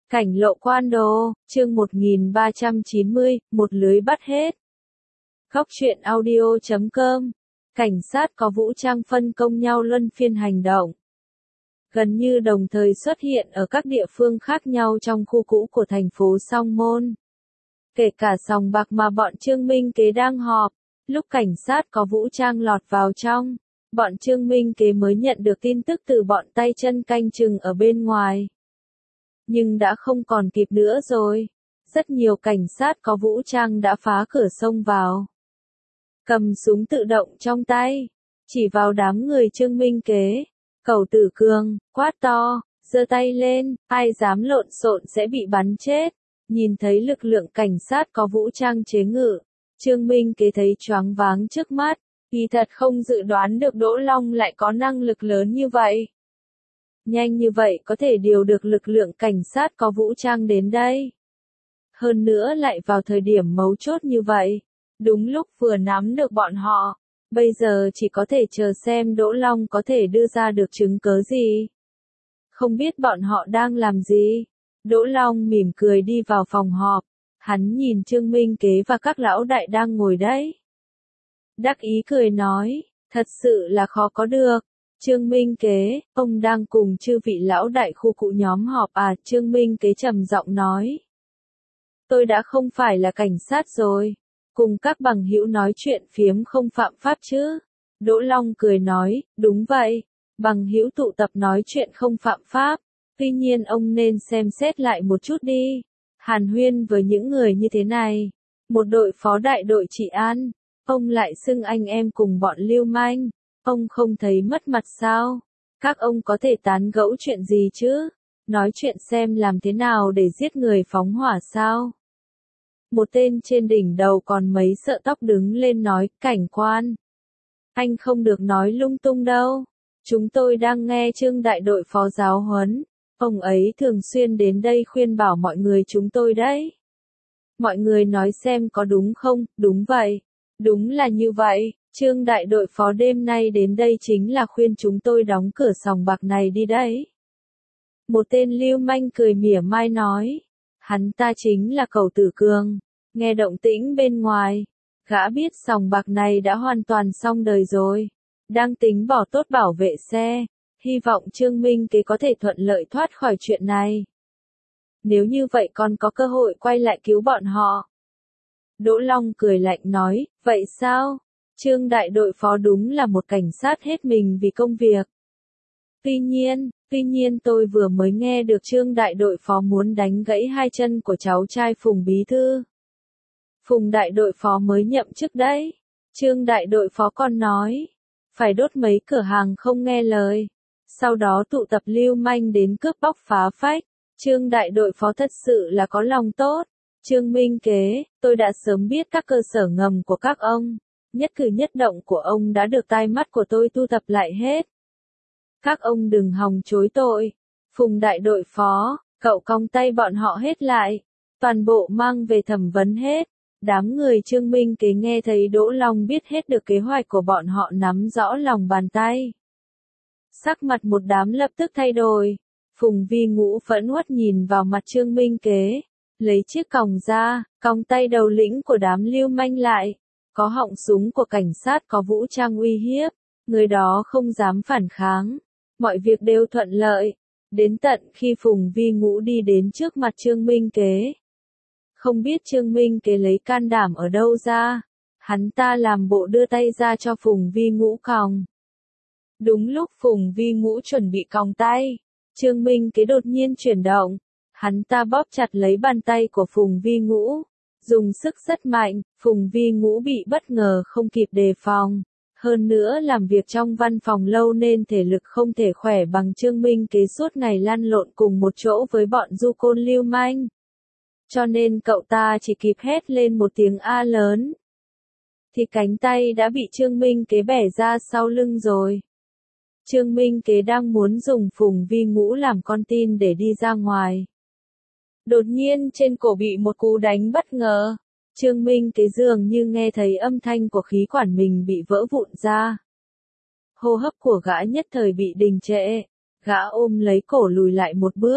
Cảnh lộ quan đồ, chương 1390, một lưới bắt hết. Góc truyện audio.com. Cảnh sát có vũ trang phân công nhau luân phiên hành động. Gần như đồng thời xuất hiện ở các địa phương khác nhau trong khu cũ của thành phố Song Môn. Kể cả sòng bạc mà bọn Trương Minh Kế đang họp, lúc cảnh sát có vũ trang lọt vào trong, bọn Trương Minh Kế mới nhận được tin tức từ bọn tay chân canh chừng ở bên ngoài. Nhưng đã không còn kịp nữa rồi. Rất nhiều cảnh sát có vũ trang đã phá cửa xông vào. Cầm súng tự động trong tay, chỉ vào đám người Trương Minh Kế. Cẩu Tử Cường, quát to, giơ tay lên, ai dám lộn xộn sẽ bị bắn chết. Nhìn thấy lực lượng cảnh sát có vũ trang chế ngự, Trương Minh Kế thấy choáng váng trước mắt. Kỳ thật không dự đoán được Đỗ Long lại có năng lực lớn như vậy. Nhanh như vậy có thể điều được lực lượng cảnh sát có vũ trang đến đây. Hơn nữa lại vào thời điểm mấu chốt như vậy. Đúng lúc vừa nắm được bọn họ. Bây giờ chỉ có thể chờ xem Đỗ Long có thể đưa ra được chứng cớ gì. Không biết bọn họ đang làm gì. Đỗ Long mỉm cười đi vào phòng họp. Hắn nhìn Trương Minh Kế và các lão đại đang ngồi đấy. Đắc ý cười nói, thật sự là khó có được. Trương Minh Kế, ông đang cùng chư vị lão đại khu cụ nhóm họp à? Trương Minh Kế trầm giọng nói. Tôi đã không phải là cảnh sát rồi. Cùng các bằng hữu nói chuyện phiếm không phạm pháp chứ? Đỗ Long cười nói, đúng vậy. Bằng hữu tụ tập nói chuyện không phạm pháp. Tuy nhiên ông nên xem xét lại một chút đi. Hàn huyên với những người như thế này. Một đội phó đại đội trị an. Ông lại xưng anh em cùng bọn lưu manh. Ông không thấy mất mặt sao? Các ông có thể tán gẫu chuyện gì chứ? Nói chuyện xem làm thế nào để giết người phóng hỏa sao? Một tên trên đỉnh đầu còn mấy sợ tóc đứng lên nói, cảnh quan. Anh không được nói lung tung đâu. Chúng tôi đang nghe Trương đại đội phó giáo huấn. Ông ấy thường xuyên đến đây khuyên bảo mọi người chúng tôi đấy. Mọi người nói xem có đúng không? Đúng vậy. Đúng là như vậy. Trương đại đội phó đêm nay đến đây chính là khuyên chúng tôi đóng cửa sòng bạc này đi đấy. Một tên lưu manh cười mỉa mai nói. Hắn ta chính là Cẩu Tử Cường. Nghe động tĩnh bên ngoài. Gã biết sòng bạc này đã hoàn toàn xong đời rồi. Đang tính bỏ tốt bảo vệ xe. Hy vọng Trương Minh Kế có thể thuận lợi thoát khỏi chuyện này. Nếu như vậy còn có cơ hội quay lại cứu bọn họ. Đỗ Long cười lạnh nói, vậy sao? Trương đại đội phó đúng là một cảnh sát hết mình vì công việc. Tuy nhiên tôi vừa mới nghe được Trương đại đội phó muốn đánh gãy hai chân của cháu trai Phùng bí thư. Phùng đại đội phó mới nhậm chức đấy. Trương đại đội phó còn nói, phải đốt mấy cửa hàng không nghe lời. Sau đó tụ tập lưu manh đến cướp bóc phá phách. Trương đại đội phó thật sự là có lòng tốt. Trương Minh Kế, tôi đã sớm biết các cơ sở ngầm của các ông. Nhất cử nhất động của ông đã được tai mắt của tôi thu thập lại hết. Các ông đừng hòng chối tội. Phùng đại đội phó, cậu cong tay bọn họ hết lại. Toàn bộ mang về thẩm vấn hết. Đám người Trương Minh Kế nghe thấy Đỗ Long biết hết được kế hoạch của bọn họ nắm rõ lòng bàn tay. Sắc mặt một đám lập tức thay đổi. Phùng Vi Ngũ phẫn uất nhìn vào mặt Trương Minh Kế. Lấy chiếc còng ra, còng tay đầu lĩnh của đám lưu manh lại. Có họng súng của cảnh sát có vũ trang uy hiếp. Người đó không dám phản kháng. Mọi việc đều thuận lợi. Đến tận khi Phùng Vi Ngũ đi đến trước mặt Trương Minh Kế. Không biết Trương Minh Kế lấy can đảm ở đâu ra. Hắn ta làm bộ đưa tay ra cho Phùng Vi Ngũ còng. Đúng lúc Phùng Vi Ngũ chuẩn bị còng tay. Trương Minh Kế đột nhiên chuyển động. Hắn ta bóp chặt lấy bàn tay của Phùng Vi Ngũ. Dùng sức rất mạnh, Phùng Vi Ngũ bị bất ngờ không kịp đề phòng. Hơn nữa làm việc trong văn phòng lâu nên thể lực không thể khỏe bằng Trương Minh Kế suốt ngày lăn lộn cùng một chỗ với bọn du côn lưu manh. Cho nên cậu ta chỉ kịp hét lên một tiếng A lớn. Thì cánh tay đã bị Trương Minh Kế bẻ ra sau lưng rồi. Trương Minh Kế đang muốn dùng Phùng Vi Ngũ làm con tin để đi ra ngoài. Đột nhiên trên cổ bị một cú đánh bất ngờ. Trương Minh Kế dường như nghe thấy âm thanh của khí quản mình bị vỡ vụn ra. Hô hấp của gã nhất thời bị đình trệ. Gã ôm lấy cổ lùi lại một bước.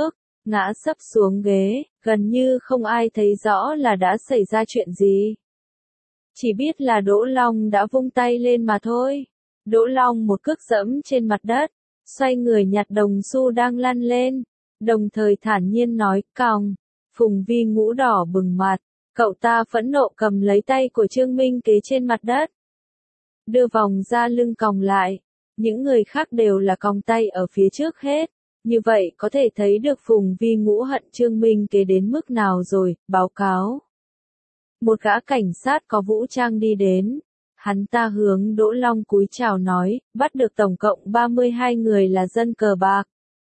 ngã sấp xuống ghế, gần như không ai thấy rõ là đã xảy ra chuyện gì. Chỉ biết là Đỗ Long đã vung tay lên mà thôi. Đỗ Long một cước dẫm trên mặt đất, xoay người nhặt đồng xu đang lăn lên, đồng thời thản nhiên nói, còng. Phùng Vi Ngũ đỏ bừng mặt, cậu ta phẫn nộ cầm lấy tay của Trương Minh Kế trên mặt đất, đưa vòng ra lưng còng lại. Những người khác đều là còng tay ở phía trước hết. Như vậy có thể thấy được Phùng Vi Ngũ hận Trương Minh Kế đến mức nào rồi. Báo cáo. Một gã cảnh sát có vũ trang đi đến. Hắn ta hướng Đỗ Long cúi chào nói, bắt được tổng cộng 32 người là dân cờ bạc.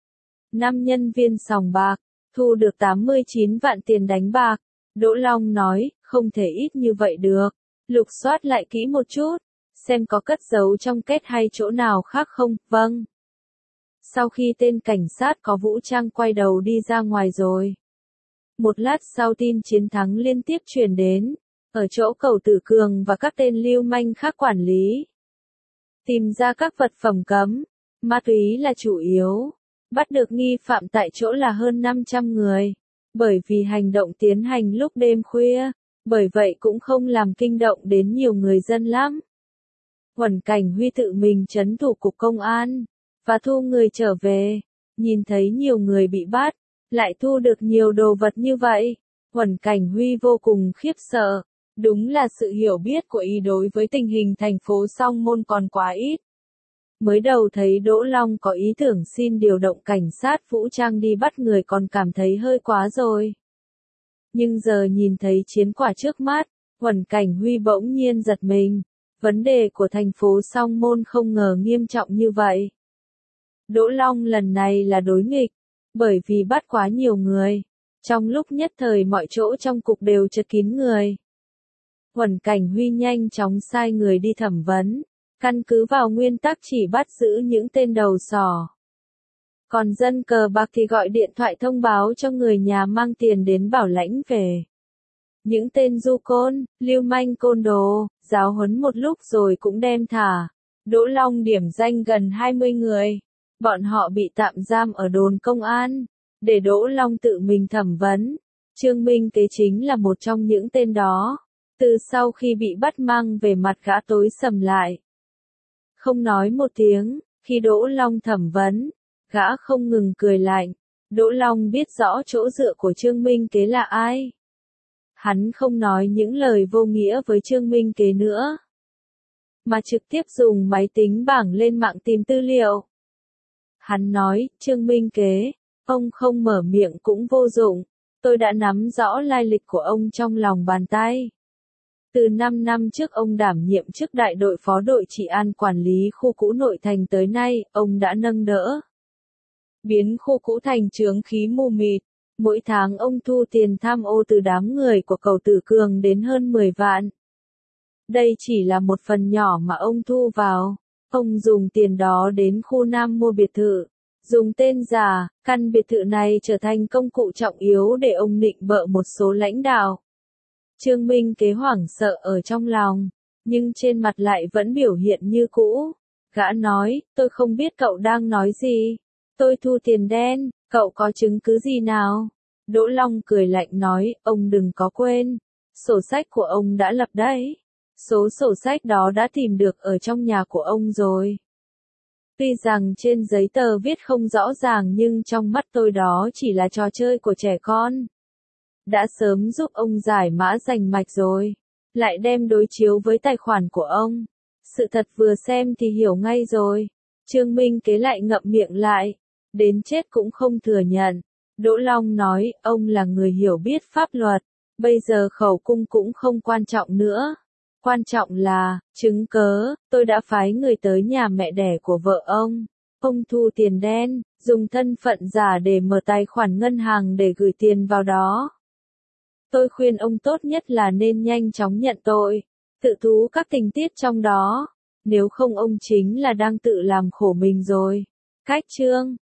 5 nhân viên sòng bạc, thu được 89 vạn tiền đánh bạc. Đỗ Long nói, không thể ít như vậy được. Lục soát lại kỹ một chút, xem có cất giấu trong két hay chỗ nào khác không. Vâng. Sau khi tên cảnh sát có vũ trang quay đầu đi ra ngoài rồi. Một lát sau tin chiến thắng liên tiếp truyền đến. Ở chỗ Cầu Tử Cường và các tên lưu manh khác quản lý. Tìm ra các vật phẩm cấm, ma túy là chủ yếu. Bắt được nghi phạm tại chỗ là hơn 500 người. Bởi vì hành động tiến hành lúc đêm khuya, bởi vậy cũng không làm kinh động đến nhiều người dân lắm. Huẩn Cảnh Huy tự mình trấn thủ cục công an, và thu người trở về. Nhìn thấy nhiều người bị bắt, lại thu được nhiều đồ vật như vậy. Huẩn Cảnh Huy vô cùng khiếp sợ. Đúng là sự hiểu biết của y đối với tình hình thành phố Song Môn còn quá ít. Mới đầu thấy Đỗ Long có ý tưởng xin điều động cảnh sát vũ trang đi bắt người còn cảm thấy hơi quá rồi. Nhưng giờ nhìn thấy chiến quả trước mắt, Huẩn Cảnh Huy bỗng nhiên giật mình. Vấn đề của thành phố Song Môn không ngờ nghiêm trọng như vậy. Đỗ Long lần này là đối nghịch, bởi vì bắt quá nhiều người. Trong lúc nhất thời mọi chỗ trong cục đều chật kín người. Huẩn Cảnh Huy nhanh chóng sai người đi thẩm vấn, căn cứ vào nguyên tắc chỉ bắt giữ những tên đầu sỏ. Còn dân cờ bạc thì gọi điện thoại thông báo cho người nhà mang tiền đến bảo lãnh về. Những tên du côn, lưu manh côn đồ, giáo huấn một lúc rồi cũng đem thả. Đỗ Long điểm danh gần 20 người. Bọn họ bị tạm giam ở đồn công an, để Đỗ Long tự mình thẩm vấn. Trương Minh Kế chính là một trong những tên đó. Từ sau khi bị bắt mang về mặt gã tối sầm lại. Không nói một tiếng, khi Đỗ Long thẩm vấn, gã không ngừng cười lạnh. Đỗ Long biết rõ chỗ dựa của Trương Minh Kế là ai. Hắn không nói những lời vô nghĩa với Trương Minh Kế nữa, mà trực tiếp dùng máy tính bảng lên mạng tìm tư liệu. Hắn nói, Trương Minh Kế, ông không mở miệng cũng vô dụng. Tôi đã nắm rõ lai lịch của ông trong lòng bàn tay. Từ 5 năm trước ông đảm nhiệm chức đại đội phó đội trị an quản lý khu cũ nội thành tới nay, ông đã nâng đỡ, biến khu cũ thành chướng khí mù mịt. Mỗi tháng ông thu tiền tham ô từ đám người của Cầu Tử Cường đến hơn 10 vạn. Đây chỉ là một phần nhỏ mà ông thu vào. Ông dùng tiền đó đến khu Nam mua biệt thự. Dùng tên giả, căn biệt thự này trở thành công cụ trọng yếu để ông nịnh bợ một số lãnh đạo. Trương Minh Kế hoảng sợ ở trong lòng, nhưng trên mặt lại vẫn biểu hiện như cũ. Gã nói, tôi không biết cậu đang nói gì. Tôi thu tiền đen, cậu có chứng cứ gì nào? Đỗ Long cười lạnh nói, ông đừng có quên. Sổ sách của ông đã lập đấy. Số sổ sách đó đã tìm được ở trong nhà của ông rồi. Tuy rằng trên giấy tờ viết không rõ ràng nhưng trong mắt tôi đó chỉ là trò chơi của trẻ con. Đã sớm giúp ông giải mã rành mạch rồi. Lại đem đối chiếu với tài khoản của ông. Sự thật vừa xem thì hiểu ngay rồi. Trương Minh Kế lại ngậm miệng lại. Đến chết cũng không thừa nhận. Đỗ Long nói, ông là người hiểu biết pháp luật. Bây giờ khẩu cung cũng không quan trọng nữa. Quan trọng là, chứng cớ, tôi đã phái người tới nhà mẹ đẻ của vợ ông. Ông thu tiền đen, dùng thân phận giả để mở tài khoản ngân hàng để gửi tiền vào đó. Tôi khuyên ông tốt nhất là nên nhanh chóng nhận tội, tự thú các tình tiết trong đó. Nếu không ông chính là đang tự làm khổ mình rồi. Cách chương